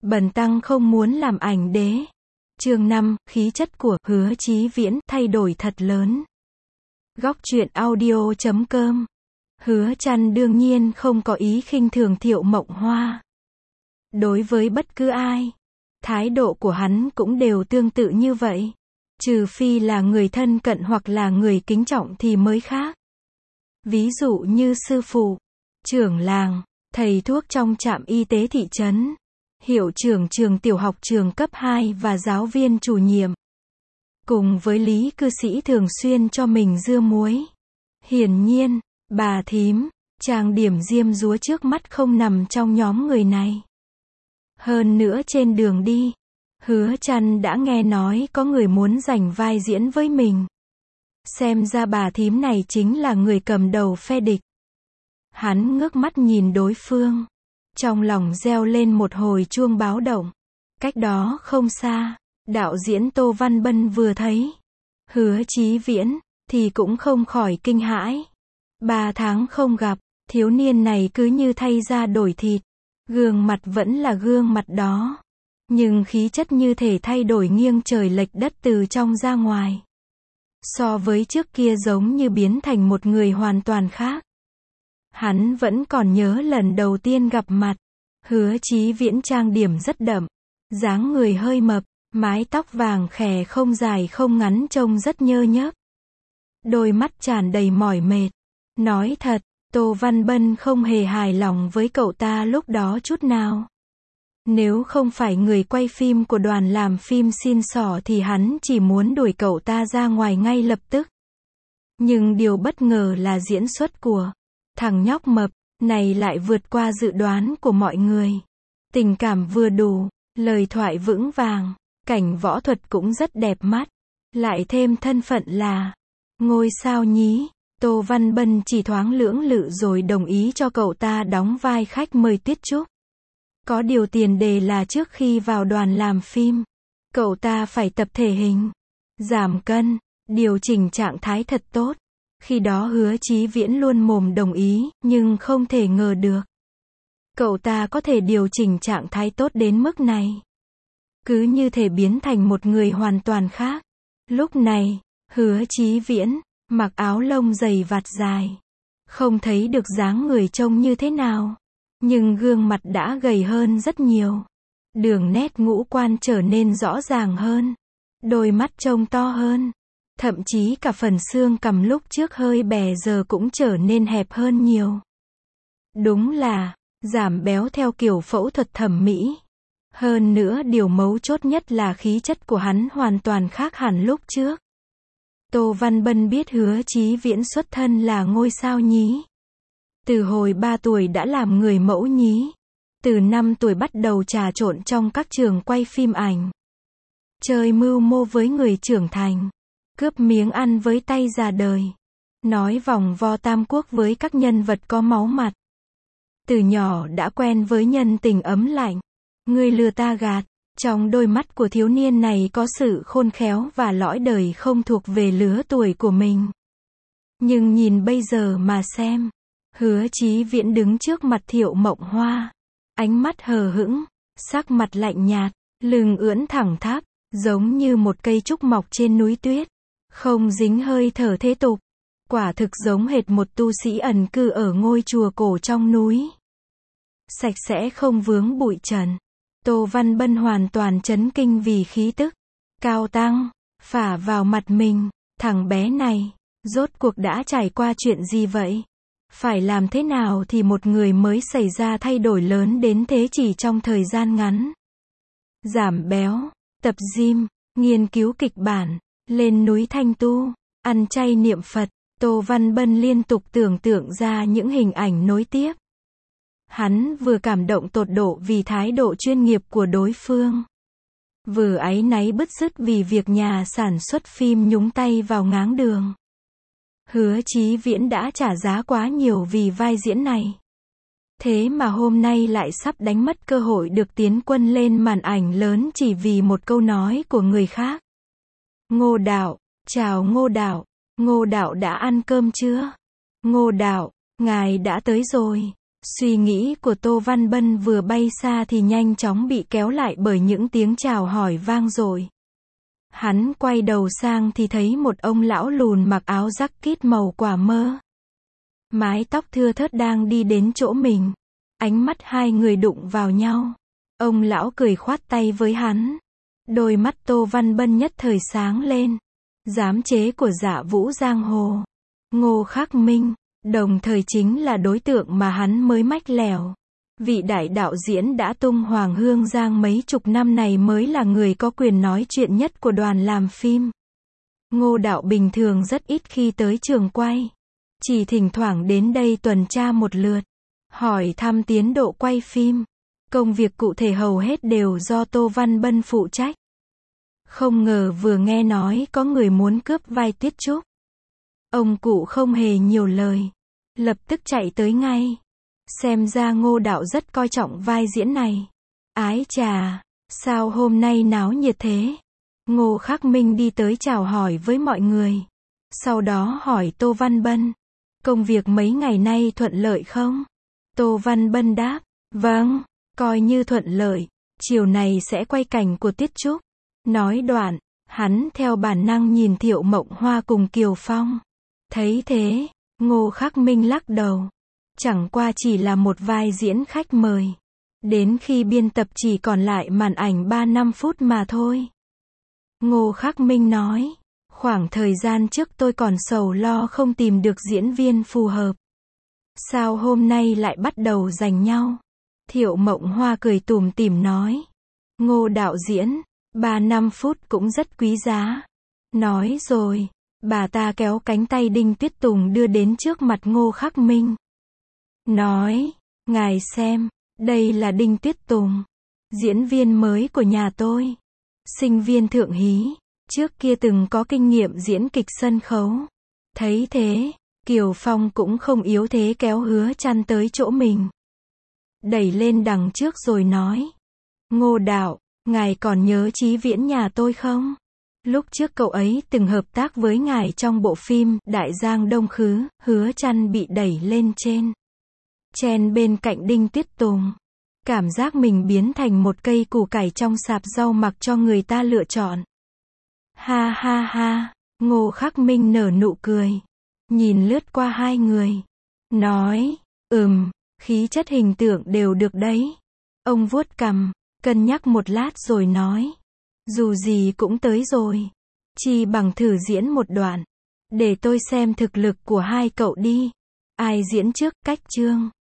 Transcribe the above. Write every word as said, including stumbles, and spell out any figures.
Bần tăng không muốn làm ảnh đế. Chương năm, khí chất của Hứa Chí Viễn thay đổi thật lớn. Góc truyện audio chấm com. Hứa Trăn đương nhiên không có ý khinh thường Thiệu Mộng Hoa. Đối với bất cứ ai, thái độ của hắn cũng đều tương tự như vậy. Trừ phi là người thân cận hoặc là người kính trọng thì mới khác. Ví dụ như sư phụ, trưởng làng, thầy thuốc trong trạm y tế thị trấn, hiệu trưởng trường tiểu học trường cấp hai và giáo viên chủ nhiệm. Cùng với lý cư sĩ thường xuyên cho mình dưa muối. Hiển nhiên, bà thím, trang điểm diêm dúa trước mắt không nằm trong nhóm người này. Hơn nữa trên đường đi, Hứa Trăn đã nghe nói có người muốn giành vai diễn với mình. Xem ra bà thím này chính là người cầm đầu phe địch. Hắn ngước mắt nhìn đối phương. Trong lòng reo lên một hồi chuông báo động. Cách đó không xa, đạo diễn Tô Văn Bân vừa thấy Hứa Chí Viễn, thì cũng không khỏi kinh hãi. Ba tháng không gặp, thiếu niên này cứ như thay da đổi thịt. Gương mặt vẫn là gương mặt đó. Nhưng khí chất như thể thay đổi nghiêng trời lệch đất từ trong ra ngoài. So với trước kia giống như biến thành một người hoàn toàn khác. Hắn vẫn còn nhớ lần đầu tiên gặp mặt. Hứa Chí Viễn trang điểm rất đậm. Dáng người hơi mập, mái tóc vàng khè không dài không ngắn trông rất nhơ nhớp. Đôi mắt tràn đầy mỏi mệt. Nói thật, Tô Văn Bân không hề hài lòng với cậu ta lúc đó chút nào. Nếu không phải người quay phim của đoàn làm phim xin xỏ thì hắn chỉ muốn đuổi cậu ta ra ngoài ngay lập tức. Nhưng điều bất ngờ là diễn xuất của thằng nhóc mập này lại vượt qua dự đoán của mọi người. Tình cảm vừa đủ, lời thoại vững vàng, cảnh võ thuật cũng rất đẹp mắt. Lại thêm thân phận là ngôi sao nhí. Tô Văn Bân chỉ thoáng lưỡng lự rồi đồng ý cho cậu ta đóng vai khách mời Tuyết Trúc. Có điều tiền đề là trước khi vào đoàn làm phim, cậu ta phải tập thể hình, giảm cân, điều chỉnh trạng thái thật tốt. Khi đó Hứa Chí Viễn luôn mồm đồng ý, nhưng không thể ngờ được cậu ta có thể điều chỉnh trạng thái tốt đến mức này. Cứ như thể biến thành một người hoàn toàn khác. Lúc này, Hứa Chí Viễn mặc áo lông dày vạt dài, không thấy được dáng người trông như thế nào, nhưng gương mặt đã gầy hơn rất nhiều. Đường nét ngũ quan trở nên rõ ràng hơn, đôi mắt trông to hơn, thậm chí cả phần xương cằm lúc trước hơi bè giờ cũng trở nên hẹp hơn nhiều. Đúng là giảm béo theo kiểu phẫu thuật thẩm mỹ. Hơn nữa điều mấu chốt nhất là khí chất của hắn hoàn toàn khác hẳn lúc trước. Tô Văn Bân biết Hứa Chí Viễn xuất thân là ngôi sao nhí. Từ hồi ba tuổi đã làm người mẫu nhí. Từ năm tuổi bắt đầu trà trộn trong các trường quay phim ảnh. Chơi mưu mô với người trưởng thành. Cướp miếng ăn với tay già đời. Nói vòng vo tam quốc với các nhân vật có máu mặt. Từ nhỏ đã quen với nhân tình ấm lạnh. Người lừa ta gạt. Trong đôi mắt của thiếu niên này có sự khôn khéo và lõi đời không thuộc về lứa tuổi của mình. Nhưng nhìn bây giờ mà xem. Hứa Chí Viễn đứng trước mặt Thiệu Mộng Hoa. Ánh mắt hờ hững, sắc mặt lạnh nhạt, lưng ưỡn thẳng tháp, giống như một cây trúc mọc trên núi tuyết. Không dính hơi thở thế tục. Quả thực giống hệt một tu sĩ ẩn cư ở ngôi chùa cổ trong núi. Sạch sẽ không vướng bụi trần. Tô Văn Bân hoàn toàn chấn kinh vì khí tức cao tăng phả vào mặt mình. Thằng bé này, rốt cuộc đã trải qua chuyện gì vậy? Phải làm thế nào thì một người mới xảy ra thay đổi lớn đến thế chỉ trong thời gian ngắn? Giảm béo, tập gym, nghiên cứu kịch bản, lên núi thanh tu, ăn chay niệm Phật. Tô Văn Bân liên tục tưởng tượng ra những hình ảnh nối tiếp. Hắn vừa cảm động tột độ vì thái độ chuyên nghiệp của đối phương, vừa áy náy bứt rứt vì việc nhà sản xuất phim nhúng tay vào ngáng đường. Hứa Chí Viễn đã trả giá quá nhiều vì vai diễn này. Thế mà hôm nay lại sắp đánh mất cơ hội được tiến quân lên màn ảnh lớn chỉ vì một câu nói của người khác. Ngô đạo, chào Ngô đạo, Ngô đạo đã ăn cơm chưa? Ngô đạo, ngài đã tới rồi. Suy nghĩ của Tô Văn Bân vừa bay xa thì nhanh chóng bị kéo lại bởi những tiếng chào hỏi vang dội. Hắn quay đầu sang thì thấy một ông lão lùn mặc áo jacket màu quả mơ. Mái tóc thưa thớt đang đi đến chỗ mình. Ánh mắt hai người đụng vào nhau. Ông lão cười khoát tay với hắn. Đôi mắt Tô Văn Bân nhất thời sáng lên. Giám chế của Dạ Vũ Giang Hồ. Ngô Khắc Minh, đồng thời chính là đối tượng mà hắn mới mách lèo. Vị đại đạo diễn đã tung hoàng hương giang mấy chục năm này mới là người có quyền nói chuyện nhất của đoàn làm phim. Ngô đạo bình thường rất ít khi tới trường quay. Chỉ thỉnh thoảng đến đây tuần tra một lượt. Hỏi thăm tiến độ quay phim. Công việc cụ thể hầu hết đều do Tô Văn Bân phụ trách. Không ngờ vừa nghe nói có người muốn cướp vai Tiết Trúc. Ông cụ không hề nhiều lời. Lập tức chạy tới ngay. Xem ra Ngô đạo rất coi trọng vai diễn này. Ái chà, sao hôm nay náo nhiệt thế? Ngô Khắc Minh đi tới chào hỏi với mọi người. Sau đó hỏi Tô Văn Bân. Công việc mấy ngày nay thuận lợi không? Tô Văn Bân đáp. Vâng, coi như thuận lợi. Chiều này sẽ quay cảnh của Tiết Trúc. Nói đoạn, hắn theo bản năng nhìn Thiệu Mộng Hoa cùng Kiều Phong. Thấy thế, Ngô Khắc Minh lắc đầu. Chẳng qua chỉ là một vai diễn khách mời. Đến khi biên tập chỉ còn lại màn ảnh ba năm phút mà thôi. Ngô Khắc Minh nói. Khoảng thời gian trước tôi còn sầu lo không tìm được diễn viên phù hợp. Sao hôm nay lại bắt đầu giành nhau? Thiệu Mộng Hoa cười tủm tỉm nói. Ngô đạo diễn, ba năm phút cũng rất quý giá. Nói rồi, bà ta kéo cánh tay Đinh Tuyết Tùng đưa đến trước mặt Ngô Khắc Minh. Nói, ngài xem, đây là Đinh Tuyết Tùng, diễn viên mới của nhà tôi. Sinh viên thượng hí, trước kia từng có kinh nghiệm diễn kịch sân khấu. Thấy thế, Kiều Phong cũng không yếu thế kéo Hứa Trăn tới chỗ mình. Đẩy lên đằng trước rồi nói. Ngô đạo, ngài còn nhớ Chí Viễn nhà tôi không? Lúc trước cậu ấy từng hợp tác với ngài trong bộ phim Đại Giang Đông Khứ. Hứa Trăn bị đẩy lên trên. Chen bên cạnh Đinh Tuyết Tùng. Cảm giác mình biến thành một cây củ cải trong sạp rau mặc cho người ta lựa chọn. Ha ha ha, Ngô Khắc Minh nở nụ cười. Nhìn lướt qua hai người. Nói, ừm, khí chất hình tượng đều được đấy. Ông vuốt cằm, cân nhắc một lát rồi nói. Dù gì cũng tới rồi. Chi bằng thử diễn một đoạn. Để tôi xem thực lực của hai cậu đi. Ai diễn trước, Cách Trương.